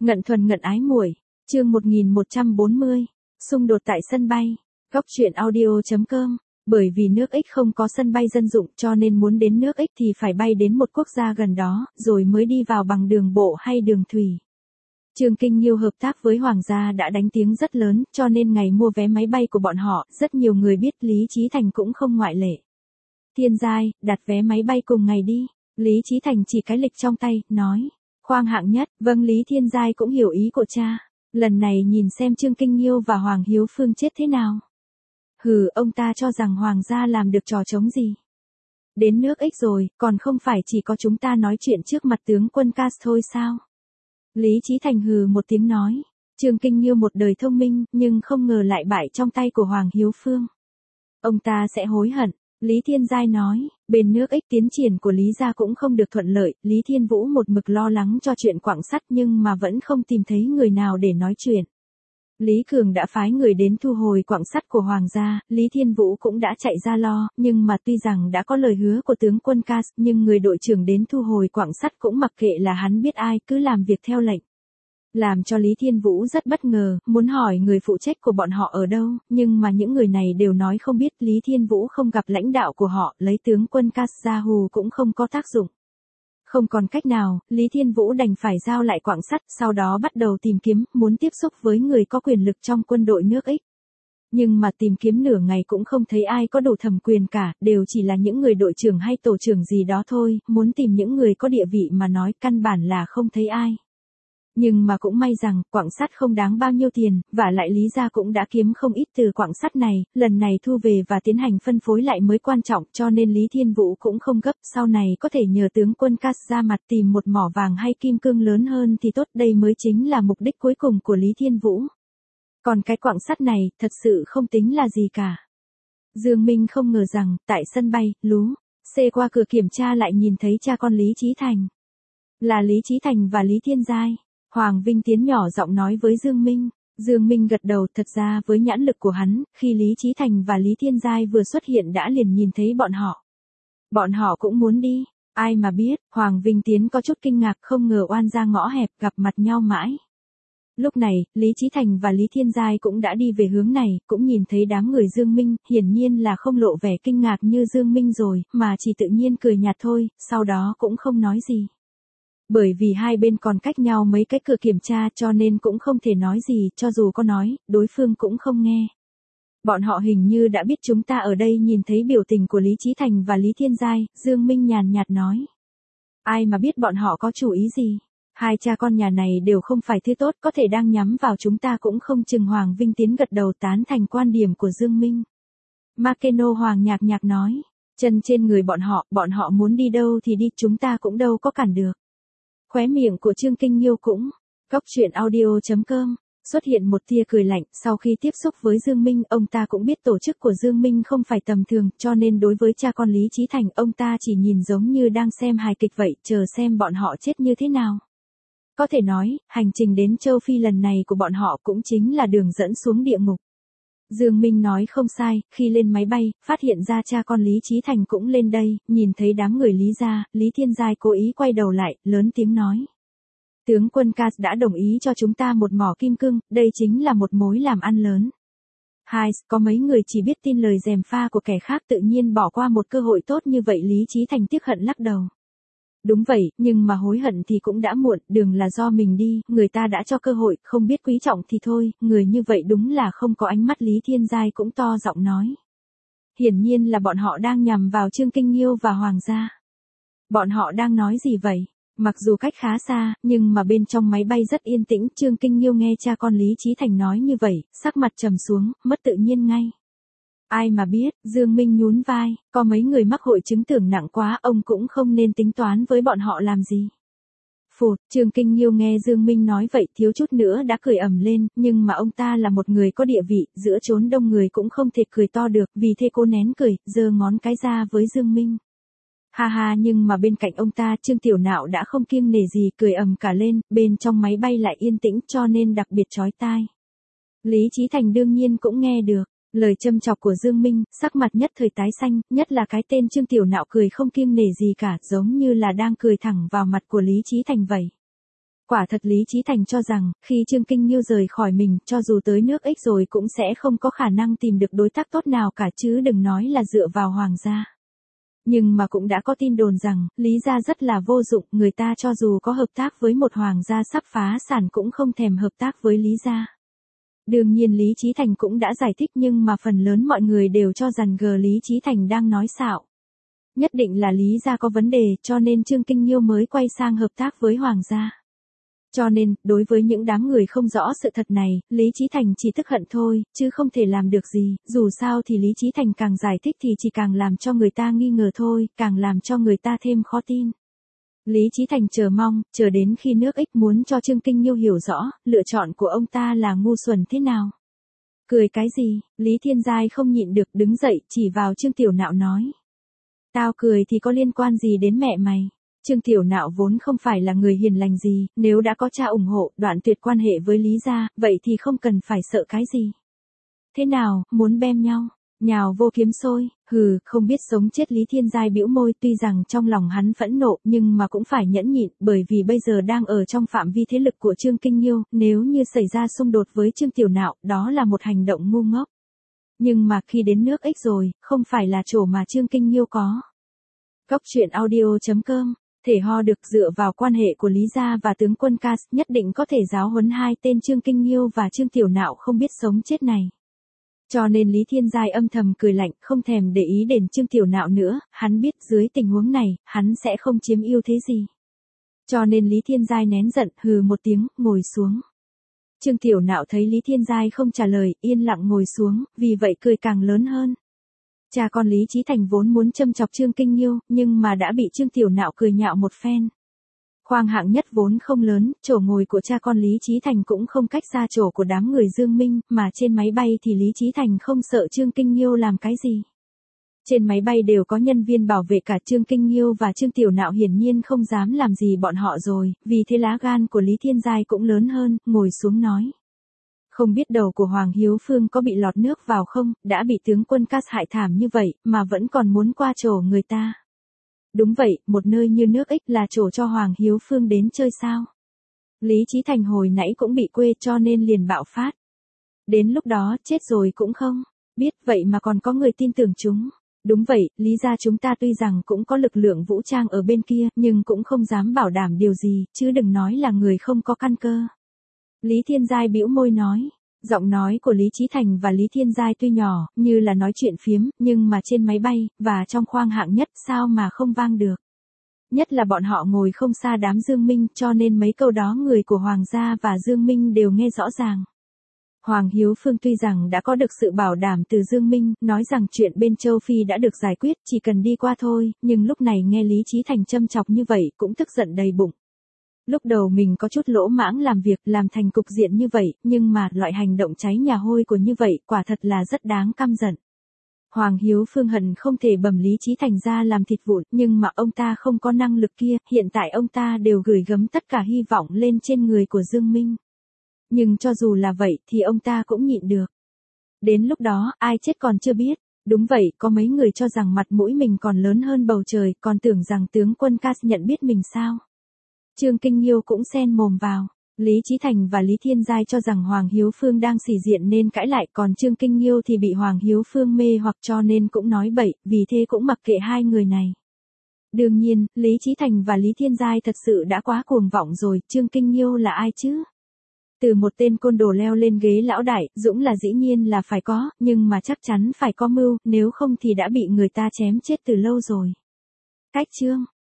Ngận thuần ngận ái muội, chương 1140, xung đột tại sân bay. Góc truyện audio.com. Bởi vì nước X không có sân bay dân dụng cho nên muốn đến nước X thì phải bay đến một quốc gia gần đó, rồi mới đi vào bằng đường bộ hay đường thủy. Trương Kinh Nghiêu hợp tác với Hoàng gia đã đánh tiếng rất lớn, cho nên ngày mua vé máy bay của bọn họ, rất nhiều người biết, Lý Chí Thành cũng không ngoại lệ. Thiên giai, đặt vé máy bay cùng ngày đi. Lý Chí Thành chỉ cái lịch trong tay, nói. Khoang hạng nhất, vâng. Lý Thiên Giai cũng hiểu ý của cha. Lần này nhìn xem Trương Kinh Nghiêu và Hoàng Hiếu Phương chết thế nào. Hừ, ông ta cho rằng Hoàng gia làm được trò trống gì. Đến nước X rồi, còn không phải chỉ có chúng ta nói chuyện trước mặt tướng quân Cass thôi sao? Lý Chí Thành hừ một tiếng nói. Trương Kinh Nghiêu một đời thông minh, nhưng không ngờ lại bại trong tay của Hoàng Hiếu Phương. Ông ta sẽ hối hận. Lý Thiên Giai nói, bên nước X tiến triển của Lý gia cũng không được thuận lợi, Lý Thiên Vũ một mực lo lắng cho chuyện quặng sắt nhưng mà vẫn không tìm thấy người nào để nói chuyện. Lý Cường đã phái người đến thu hồi quặng sắt của Hoàng gia, Lý Thiên Vũ cũng đã chạy ra lo, nhưng mà tuy rằng đã có lời hứa của tướng quân Cass, nhưng người đội trưởng đến thu hồi quặng sắt cũng mặc kệ là hắn biết ai, cứ làm việc theo lệnh. Làm cho Lý Thiên Vũ rất bất ngờ, muốn hỏi người phụ trách của bọn họ ở đâu, nhưng mà những người này đều nói không biết. Lý Thiên Vũ không gặp lãnh đạo của họ, lấy tướng quân Cass ra hù cũng không có tác dụng. Không còn cách nào, Lý Thiên Vũ đành phải giao lại quặng sắt, sau đó bắt đầu tìm kiếm, muốn tiếp xúc với người có quyền lực trong quân đội nước X. Nhưng mà tìm kiếm nửa ngày cũng không thấy ai có đủ thẩm quyền cả, đều chỉ là những người đội trưởng hay tổ trưởng gì đó thôi, muốn tìm những người có địa vị mà nói căn bản là không thấy ai. Nhưng mà cũng may rằng, quặng sắt không đáng bao nhiêu tiền, và lại Lý gia cũng đã kiếm không ít từ quặng sắt này, lần này thu về và tiến hành phân phối lại mới quan trọng, cho nên Lý Thiên Vũ cũng không gấp, sau này có thể nhờ tướng quân Cass ra mặt tìm một mỏ vàng hay kim cương lớn hơn thì tốt, đây mới chính là mục đích cuối cùng của Lý Thiên Vũ. Còn cái quặng sắt này, thật sự không tính là gì cả. Dương Minh không ngờ rằng, tại sân bay, Lú, xê qua cửa kiểm tra lại nhìn thấy cha con Lý Chí Thành. Là Lý Chí Thành và Lý Thiên Giai. Hoàng Vinh Tiến nhỏ giọng nói với Dương Minh. Dương Minh gật đầu, thật ra với nhãn lực của hắn, khi Lý Chí Thành và Lý Thiên Giai vừa xuất hiện đã liền nhìn thấy bọn họ. Bọn họ cũng muốn đi, ai mà biết, Hoàng Vinh Tiến có chút kinh ngạc, không ngờ oan gia ngõ hẹp gặp mặt nhau mãi. Lúc này, Lý Chí Thành và Lý Thiên Giai cũng đã đi về hướng này, cũng nhìn thấy đám người Dương Minh, hiển nhiên là không lộ vẻ kinh ngạc như Dương Minh rồi, mà chỉ tự nhiên cười nhạt thôi, sau đó cũng không nói gì. Bởi vì hai bên còn cách nhau mấy cái cửa kiểm tra cho nên cũng không thể nói gì, cho dù có nói, đối phương cũng không nghe. Bọn họ hình như đã biết chúng ta ở đây. Nhìn thấy biểu tình của Lý Chí Thành và Lý Thiên Giai, Dương Minh nhàn nhạt nói. Ai mà biết bọn họ có chủ ý gì. Hai cha con nhà này đều không phải thứ tốt, có thể đang nhắm vào chúng ta cũng không chừng. Hoàng Vinh Tiến gật đầu tán thành quan điểm của Dương Minh. Makeno Hoàng nhạc nhạc nói. Chân trên người bọn họ muốn đi đâu thì đi, chúng ta cũng đâu có cản được. Khóe miệng của Trương Kinh Nghiêu cũng, góc truyện audio.com, xuất hiện một tia cười lạnh. Sau khi tiếp xúc với Dương Minh, ông ta cũng biết tổ chức của Dương Minh không phải tầm thường, cho nên đối với cha con Lý Chí Thành, ông ta chỉ nhìn giống như đang xem hài kịch vậy, chờ xem bọn họ chết như thế nào. Có thể nói, hành trình đến châu Phi lần này của bọn họ cũng chính là đường dẫn xuống địa ngục. Dương Minh nói không sai, khi lên máy bay, phát hiện ra cha con Lý Chí Thành cũng lên đây, nhìn thấy đám người Lý gia, Lý Thiên Giai cố ý quay đầu lại, lớn tiếng nói. Tướng quân Cass đã đồng ý cho chúng ta một mỏ kim cương, đây chính là một mối làm ăn lớn. Hai, có mấy người chỉ biết tin lời gièm pha của kẻ khác tự nhiên bỏ qua một cơ hội tốt như vậy. Lý Chí Thành tiếc hận lắc đầu. Đúng vậy, nhưng mà hối hận thì cũng đã muộn, đường là do mình đi, người ta đã cho cơ hội, không biết quý trọng thì thôi, người như vậy đúng là không có ánh mắt. Lý Thiên Giai cũng to giọng nói. Hiển nhiên là bọn họ đang nhằm vào Trương Kinh Nghiêu và Hoàng gia. Bọn họ đang nói gì vậy? Mặc dù cách khá xa, nhưng mà bên trong máy bay rất yên tĩnh. Trương Kinh Nghiêu nghe cha con Lý Chí Thành nói như vậy, sắc mặt trầm xuống, mất tự nhiên ngay. Ai mà biết, Dương Minh nhún vai, có mấy người mắc hội chứng tưởng nặng quá, ông cũng không nên tính toán với bọn họ làm gì. Phụt, Trương Kinh Nghiêu nghe Dương Minh nói vậy thiếu chút nữa đã cười ầm lên, nhưng mà ông ta là một người có địa vị, giữa chốn đông người cũng không thể cười to được, vì thế cô nén cười, giơ ngón cái ra với Dương Minh. Ha ha, nhưng mà bên cạnh ông ta Trương Tiểu Nạo đã không kiêng nể gì, cười ầm cả lên, bên trong máy bay lại yên tĩnh cho nên đặc biệt chói tai. Lý Chí Thành đương nhiên cũng nghe được. Lời châm chọc của Dương Minh, sắc mặt nhất thời tái xanh, nhất là cái tên Trương Tiểu Nạo cười không kiêng nể gì cả, giống như là đang cười thẳng vào mặt của Lý Chí Thành vậy. Quả thật Lý Chí Thành cho rằng, khi Trương Kinh Nghiêu rời khỏi mình, cho dù tới nước Ích rồi cũng sẽ không có khả năng tìm được đối tác tốt nào cả chứ đừng nói là dựa vào hoàng gia. Nhưng mà cũng đã có tin đồn rằng, Lý gia rất là vô dụng, người ta cho dù có hợp tác với một hoàng gia sắp phá sản cũng không thèm hợp tác với Lý gia. Đương nhiên Lý Chí Thành cũng đã giải thích nhưng mà phần lớn mọi người đều cho rằng Lý Chí Thành đang nói xạo. Nhất định là Lý gia có vấn đề cho nên Trương Kinh Nghiêu mới quay sang hợp tác với hoàng gia. Cho nên, đối với những đám người không rõ sự thật này, Lý Chí Thành chỉ tức hận thôi, chứ không thể làm được gì, dù sao thì Lý Chí Thành càng giải thích thì chỉ càng làm cho người ta nghi ngờ thôi, càng làm cho người ta thêm khó tin. Lý Chí Thành chờ mong, chờ đến khi nước Ích muốn cho Trương Kinh Nghiêu hiểu rõ, lựa chọn của ông ta là ngu xuẩn thế nào. Cười cái gì, Lý Thiên Giai không nhịn được đứng dậy, chỉ vào Trương Tiểu Nạo nói. Tao cười thì có liên quan gì đến mẹ mày. Trương Tiểu Nạo vốn không phải là người hiền lành gì, nếu đã có cha ủng hộ, đoạn tuyệt quan hệ với Lý gia, vậy thì không cần phải sợ cái gì. Thế nào, muốn bem nhau, nhào vô kiếm xôi, hừ, không biết sống chết. Lý Thiên Giai bĩu môi, tuy rằng trong lòng hắn phẫn nộ nhưng mà cũng phải nhẫn nhịn, bởi vì bây giờ đang ở trong phạm vi thế lực của Trương Kinh Nghiêu, nếu như xảy ra xung đột với Trương Tiểu Nạo, đó là một hành động ngu ngốc. Nhưng mà khi đến nước Ích rồi, không phải là chỗ mà Trương Kinh Nghiêu có. Góc truyện audio.com Thể ho được dựa vào quan hệ của Lý gia và tướng quân Cas, nhất định có thể giáo huấn hai tên Trương Kinh Nghiêu và Trương Tiểu Nạo không biết sống chết này. Cho nên Lý Thiên Giai âm thầm cười lạnh, không thèm để ý đến Trương Tiểu Nạo nữa, hắn biết dưới tình huống này, hắn sẽ không chiếm ưu thế gì. Cho nên Lý Thiên Giai nén giận, hừ một tiếng, ngồi xuống. Trương Tiểu Nạo thấy Lý Thiên Giai không trả lời, yên lặng ngồi xuống, vì vậy cười càng lớn hơn. Cha con Lý Chí Thành vốn muốn châm chọc Trương Kinh Nghiêu, nhưng mà đã bị Trương Tiểu Nạo cười nhạo một phen. Khoang hạng nhất vốn không lớn, chỗ ngồi của cha con Lý Chí Thành cũng không cách xa chỗ của đám người Dương Minh, mà trên máy bay thì Lý Chí Thành không sợ Trương Kinh Nghiêu làm cái gì. Trên máy bay đều có nhân viên bảo vệ cả Trương Kinh Nghiêu và Trương Tiểu Nạo hiển nhiên không dám làm gì bọn họ rồi, vì thế lá gan của Lý Thiên Giai cũng lớn hơn, ngồi xuống nói. Không biết đầu của Hoàng Hiếu Phương có bị lọt nước vào không, đã bị tướng quân Cas hại thảm như vậy, mà vẫn còn muốn qua chỗ người ta. Đúng vậy, một nơi như nước Ích là chỗ cho Hoàng Hiếu Phương đến chơi sao. Lý Chí Thành hồi nãy cũng bị quê cho nên liền bạo phát. Đến lúc đó, chết rồi cũng không biết, vậy mà còn có người tin tưởng chúng. Đúng vậy, Lý gia chúng ta tuy rằng cũng có lực lượng vũ trang ở bên kia, nhưng cũng không dám bảo đảm điều gì, chứ đừng nói là người không có căn cơ. Lý Thiên Giai bĩu môi nói. Giọng nói của Lý Chí Thành và Lý Thiên Giai tuy nhỏ, như là nói chuyện phiếm, nhưng mà trên máy bay, và trong khoang hạng nhất sao mà không vang được. Nhất là bọn họ ngồi không xa đám Dương Minh, cho nên mấy câu đó người của Hoàng gia và Dương Minh đều nghe rõ ràng. Hoàng Hiếu Phương tuy rằng đã có được sự bảo đảm từ Dương Minh, nói rằng chuyện bên châu Phi đã được giải quyết, chỉ cần đi qua thôi, nhưng lúc này nghe Lý Chí Thành châm chọc như vậy, cũng tức giận đầy bụng. Lúc đầu mình có chút lỗ mãng làm việc, làm thành cục diện như vậy, nhưng mà loại hành động cháy nhà hôi của như vậy, quả thật là rất đáng căm giận. Hoàng Hiếu Phương hận không thể bầm Lý Chí Thành ra làm thịt vụn, nhưng mà ông ta không có năng lực kia, hiện tại ông ta đều gửi gắm tất cả hy vọng lên trên người của Dương Minh. Nhưng cho dù là vậy thì ông ta cũng nhịn được. Đến lúc đó, ai chết còn chưa biết. Đúng vậy, có mấy người cho rằng mặt mũi mình còn lớn hơn bầu trời, còn tưởng rằng tướng quân Cas nhận biết mình sao. Trương Kinh Nghiêu cũng xen mồm vào. Lý Chí Thành và Lý Thiên Giai cho rằng Hoàng Hiếu Phương đang sỉ diện nên cãi lại, còn Trương Kinh Nghiêu thì bị Hoàng Hiếu Phương mê hoặc cho nên cũng nói bậy, vì thế cũng mặc kệ hai người này. Đương nhiên, Lý Chí Thành và Lý Thiên Giai thật sự đã quá cuồng vọng rồi, Trương Kinh Nghiêu là ai chứ? Từ một tên côn đồ leo lên ghế lão đại, dũng là dĩ nhiên là phải có, nhưng mà chắc chắn phải có mưu, nếu không thì đã bị người ta chém chết từ lâu rồi. Cách chương